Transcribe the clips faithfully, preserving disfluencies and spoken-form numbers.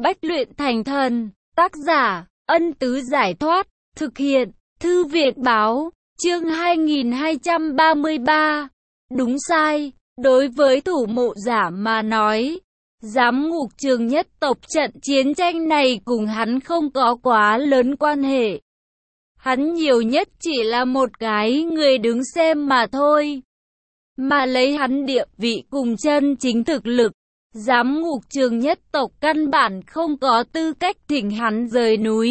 Bách luyện thành thần, tác giả, Ân Tứ Giải Thoát, thực hiện, Thư Viện Báo, chương hai nghìn hai trăm ba mươi ba. Đúng sai, đối với thủ mộ giả mà nói, giám ngục trường nhất tộc trận chiến tranh này cùng hắn không có quá lớn quan hệ. Hắn nhiều nhất chỉ là một cái người đứng xem mà thôi. Mà lấy hắn địa vị cùng chân chính thực lực, giám ngục trường nhất tộc căn bản không có tư cách thỉnh hắn rời núi.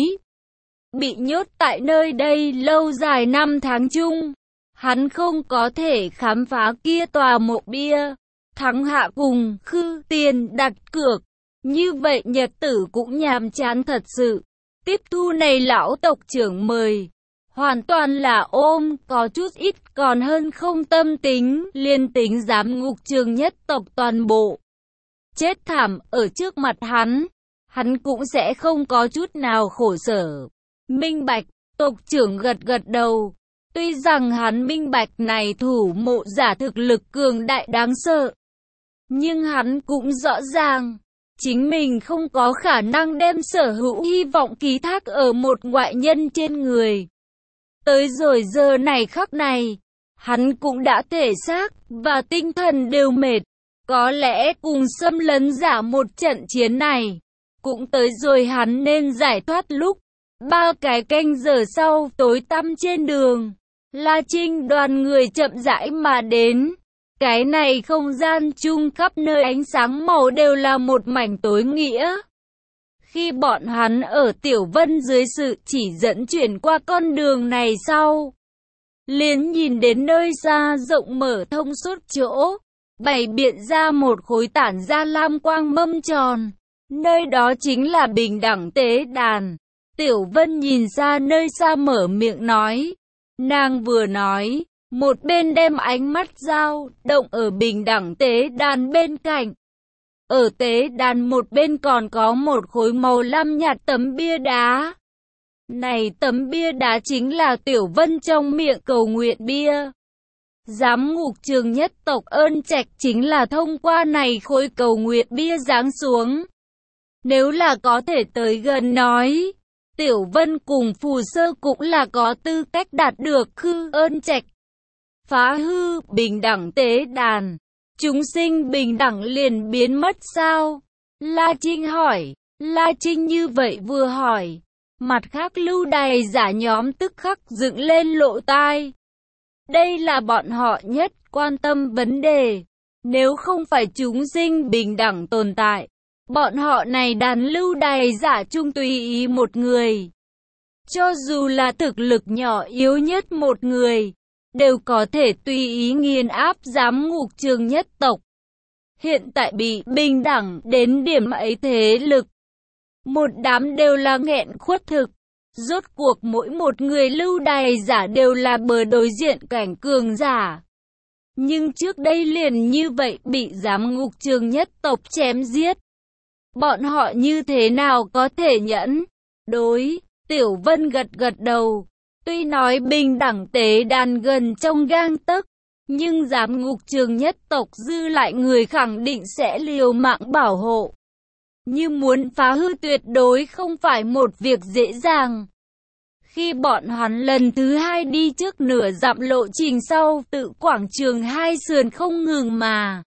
Bị nhốt tại nơi đây lâu dài năm tháng chung, hắn không có thể khám phá kia tòa mộ bia. Thắng hạ cùng khư tiền đặt cược, như vậy nhật tử cũng nhàm chán thật sự. Tiếp thu này lão tộc trưởng mời, hoàn toàn là ôm, có chút ít còn hơn không tâm tính, liên tính giám ngục trường nhất tộc toàn bộ. Chết thảm ở trước mặt hắn, hắn cũng sẽ không có chút nào khổ sở. Minh bạch, tộc trưởng gật gật đầu. Tuy rằng hắn minh bạch này thủ mộ giả thực lực cường đại đáng sợ, nhưng hắn cũng rõ ràng, chính mình không có khả năng đem sở hữu hy vọng ký thác ở một ngoại nhân trên người. Tới rồi giờ này khắc này, hắn cũng đã thể xác và tinh thần đều mệt. Có lẽ cùng xâm lấn giả một trận chiến này, cũng tới rồi hắn nên giải thoát lúc. Ba cái canh giờ sau tối tăm trên đường, La Trinh đoàn người chậm rãi mà đến. Cái này không gian chung khắp nơi ánh sáng màu đều là một mảnh tối nghĩa. Khi bọn hắn ở Tiểu Vân dưới sự chỉ dẫn chuyển qua con đường này sau, liền nhìn đến nơi xa rộng mở thông suốt chỗ, bày biện ra một khối tản ra lam quang mâm tròn. Nơi đó chính là bình đẳng tế đàn. Tiểu Vân nhìn ra nơi xa mở miệng nói. Nàng vừa nói, một bên đem ánh mắt dao động ở bình đẳng tế đàn bên cạnh. Ở tế đàn một bên còn có một khối màu lam nhạt tấm bia đá. Này tấm bia đá chính là Tiểu Vân trong miệng cầu nguyện bia. Giám ngục trường nhất tộc Ơn Trạch chính là thông qua này khối cầu nguyện bia giáng xuống. Nếu là có thể tới gần nói, Tiểu Vân cùng Phù Sơ cũng là có tư cách đạt được khư Ơn Trạch. Phá hư bình đẳng tế đàn, chúng sinh bình đẳng liền biến mất sao? La Trinh hỏi. La Trinh như vậy vừa hỏi, mặt khác lưu đày giả nhóm tức khắc dựng lên lộ tai. Đây là bọn họ nhất quan tâm vấn đề. Nếu không phải chúng sinh bình đẳng tồn tại, bọn họ này đàn lưu đày giả chung tùy ý một người, cho dù là thực lực nhỏ yếu nhất một người, đều có thể tùy ý nghiền áp giám ngục trường nhất tộc. Hiện tại bị bình đẳng đến điểm ấy thế lực, một đám đều là nghẹn khuất thực. Rốt cuộc mỗi một người lưu đày giả đều là bờ đối diện cảnh cường giả. Nhưng trước đây liền như vậy bị giám ngục trường nhất tộc chém giết. Bọn họ như thế nào có thể nhẫn? Đối, Tiểu Vân gật gật đầu. Tuy nói bình đẳng tế đàn gần trong gang tấc, nhưng giám ngục trường nhất tộc dư lại người khẳng định sẽ liều mạng bảo hộ. Như muốn phá hư tuyệt đối không phải một việc dễ dàng. Khi bọn hắn lần thứ hai đi trước nửa dặm lộ trình sau, tự quảng trường hai sườn không ngừng mà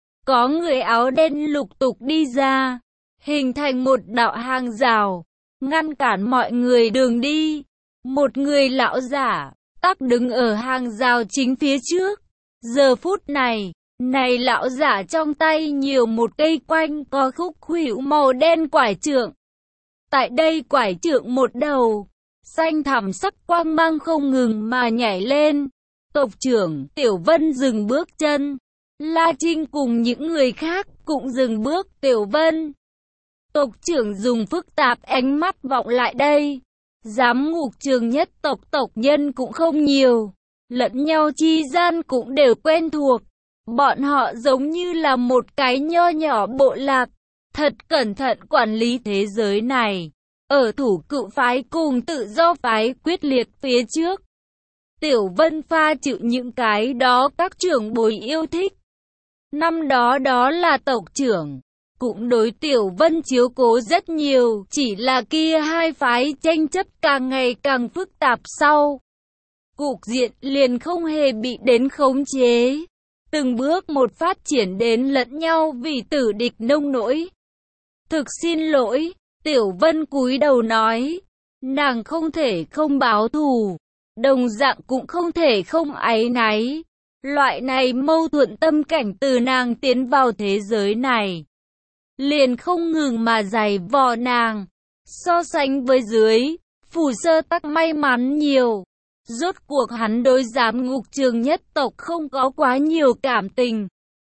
có người áo đen lục tục đi ra, hình thành một đạo hàng rào, ngăn cản mọi người đường đi. Một người lão giả tắc đứng ở hàng rào chính phía trước. Giờ phút này, này lão giả trong tay nhiều một cây quanh có khúc khuỷu màu đen quải trượng. Tại đây quải trượng một đầu, xanh thẳm sắc quang mang không ngừng mà nhảy lên. Tộc trưởng Tiểu Vân dừng bước chân. La Trinh cùng những người khác cũng dừng bước. Tiểu Vân. Tộc trưởng dùng phức tạp ánh mắt vọng lại đây. Giám ngục trường nhất tộc tộc nhân cũng không nhiều, lẫn nhau chi gian cũng đều quen thuộc. Bọn họ giống như là một cái nho nhỏ bộ lạc, thật cẩn thận quản lý thế giới này. Ở thủ cự phái cùng tự do phái quyết liệt phía trước, Tiểu Vân pha chịu những cái đó các trưởng bối yêu thích. Năm đó đó là tộc trưởng, cũng đối Tiểu Vân chiếu cố rất nhiều, chỉ là kia hai phái tranh chấp càng ngày càng phức tạp sau. Cục diện liền không hề bị đến khống chế, từng bước một phát triển đến lẫn nhau vì tử địch nông nỗi. Thực xin lỗi, Tiểu Vân cúi đầu nói, nàng không thể không báo thù, đồng dạng cũng không thể không áy náy. Loại này mâu thuẫn tâm cảnh từ nàng tiến vào thế giới này, liền không ngừng mà giày vò nàng. So sánh với dưới, Phù Sơ Tắc may mắn nhiều. Rốt cuộc hắn đối giám ngục trường nhất tộc không có quá nhiều cảm tình.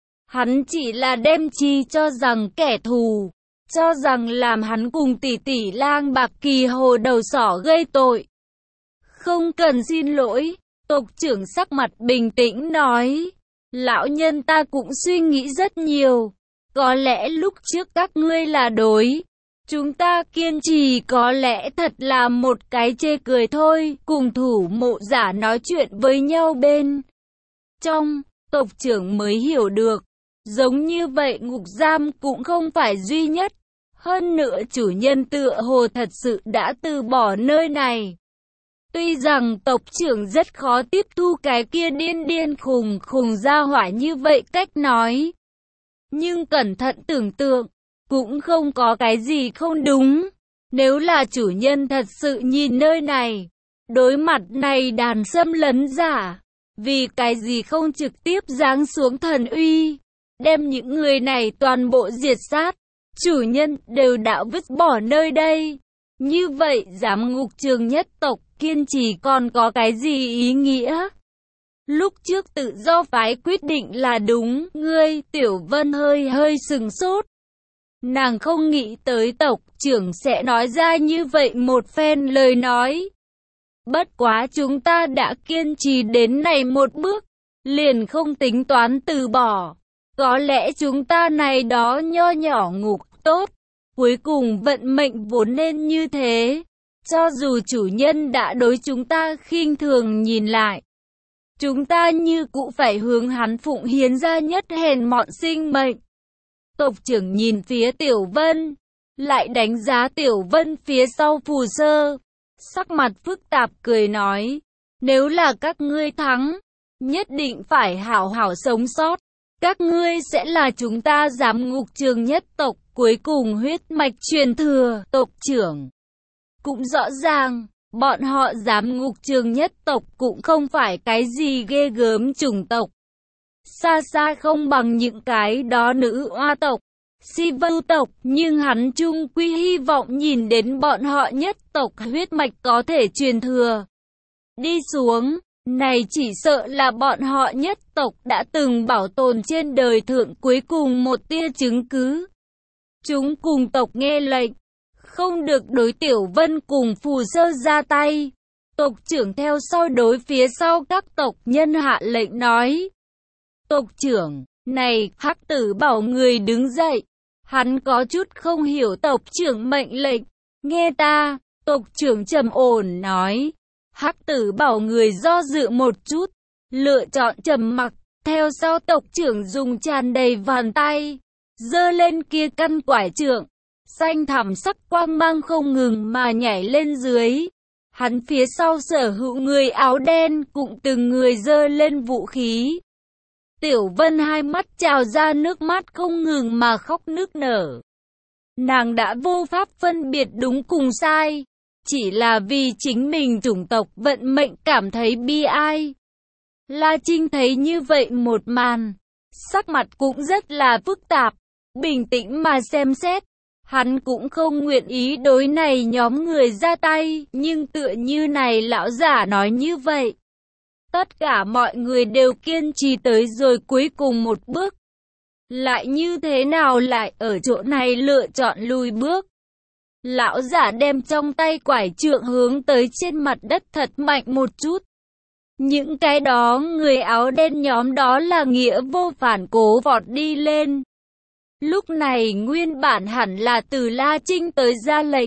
Hắn chỉ là đem chi cho rằng kẻ thù, cho rằng làm hắn cùng tỷ tỷ Lang Bạc Kỳ hồ đầu sỏ gây tội. Không cần xin lỗi, tộc trưởng sắc mặt bình tĩnh nói. Lão nhân ta cũng suy nghĩ rất nhiều. Có lẽ lúc trước các ngươi là đối. Chúng ta kiên trì có lẽ thật là một cái chê cười thôi. Cùng thủ mộ giả nói chuyện với nhau bên trong, tộc trưởng mới hiểu được. Giống như vậy ngục giam cũng không phải duy nhất. Hơn nữa chủ nhân tựa hồ thật sự đã từ bỏ nơi này. Tuy rằng tộc trưởng rất khó tiếp thu cái kia điên điên khùng khùng ra hỏa như vậy cách nói. Nhưng cẩn thận tưởng tượng, cũng không có cái gì không đúng. Nếu là chủ nhân thật sự nhìn nơi này, đối mặt này đàn xâm lấn giả, vì cái gì không trực tiếp giáng xuống thần uy, đem những người này toàn bộ diệt sát, chủ nhân đều đã vứt bỏ nơi đây. Như vậy giám ngục trường nhất tộc kiên trì còn có cái gì ý nghĩa? Lúc trước tự do phái quyết định là đúng, ngươi, Tiểu Vân hơi hơi sừng sốt. Nàng không nghĩ tới tộc trưởng sẽ nói ra như vậy một phen lời nói. Bất quá chúng ta đã kiên trì đến này một bước, liền không tính toán từ bỏ. Có lẽ chúng ta này đó nho nhỏ ngục tốt, cuối cùng vận mệnh vốn nên như thế. Cho dù chủ nhân đã đối chúng ta khinh thường nhìn lại, chúng ta như cũ phải hướng hắn phụng hiến ra nhất hèn mọn sinh mệnh. Tộc trưởng nhìn phía Tiểu Vân, lại đánh giá Tiểu Vân phía sau Phù Sơ, sắc mặt phức tạp cười nói, nếu là các ngươi thắng, nhất định phải hảo hảo sống sót. Các ngươi sẽ là chúng ta giám ngục trường nhất tộc cuối cùng huyết mạch truyền thừa. Tộc trưởng cũng rõ ràng, bọn họ giám ngục trường nhất tộc cũng không phải cái gì ghê gớm chủng tộc. Xa xa không bằng những cái đó nữ oa tộc, si vưu tộc, nhưng hắn chung quy hy vọng nhìn đến bọn họ nhất tộc huyết mạch có thể truyền thừa. Đi xuống, này chỉ sợ là bọn họ nhất tộc đã từng bảo tồn trên đời thượng cuối cùng một tia chứng cứ. Chúng cùng tộc nghe lệnh, không được đối Tiểu Vân cùng Phù Sơ ra tay. Tộc trưởng theo sau đối phía sau các tộc nhân hạ lệnh nói. Tộc trưởng, này, Hắc Tử Bảo người đứng dậy. Hắn có chút không hiểu tộc trưởng mệnh lệnh. Nghe ta, tộc trưởng trầm ổn nói. Hắc Tử Bảo người do dự một chút, lựa chọn trầm mặc. Theo sau tộc trưởng dùng tràn đầy bàn tay, giơ lên kia căn quải trượng, xanh thẳm sắc quang mang không ngừng mà nhảy lên dưới. Hắn phía sau sở hữu người áo đen cũng từng người giơ lên vũ khí. Tiểu Vân hai mắt trào ra nước mắt không ngừng mà khóc nức nở. Nàng đã vô pháp phân biệt đúng cùng sai, chỉ là vì chính mình chủng tộc vận mệnh cảm thấy bi ai. La Trinh thấy như vậy một màn, sắc mặt cũng rất là phức tạp, bình tĩnh mà xem xét. Hắn cũng không nguyện ý đối này nhóm người ra tay, nhưng tựa như này lão giả nói như vậy. Tất cả mọi người đều kiên trì tới rồi cuối cùng một bước. Lại như thế nào lại ở chỗ này lựa chọn lùi bước? Lão giả đem trong tay quải trượng hướng tới trên mặt đất thật mạnh một chút. Những cái đó người áo đen nhóm đó là nghĩa vô phản cố vọt đi lên. Lúc này nguyên bản hẳn là từ La Trinh tới ra lệnh.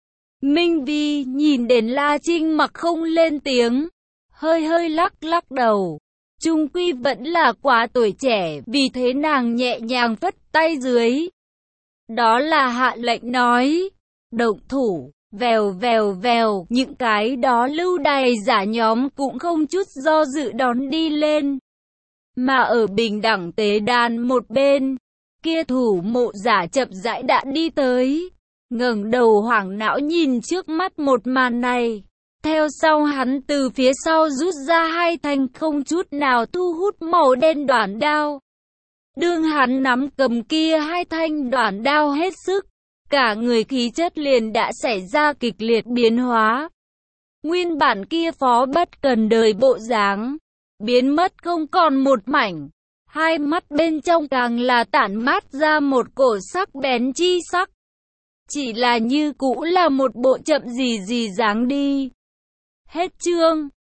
Minh Vi nhìn đến La Trinh mặc không lên tiếng, hơi hơi lắc lắc đầu. Trung quy vẫn là quá tuổi trẻ, vì thế nàng nhẹ nhàng phất tay dưới. đó là hạ lệnh nói, động thủ. Vèo vèo vèo, những cái đó lưu đày giả nhóm cũng không chút do dự đón đi lên. Mà ở bình đẳng tế đàn một bên, kia thủ mộ giả chậm rãi đã đi tới, ngẩng đầu hoảng não nhìn trước mắt một màn này. Theo sau hắn từ phía sau rút ra hai thanh không chút nào thu hút màu đen đoản đao. Đương hắn nắm cầm kia hai thanh đoản đao hết sức, cả người khí chất liền đã xảy ra kịch liệt biến hóa. Nguyên bản kia phó bất cần đời bộ dáng, biến mất không còn một mảnh. Hai mắt bên trong càng là tản mát ra một cổ sắc bén chi sắc. Chỉ là như cũ là một bộ chậm gì gì dáng đi. Hết chương.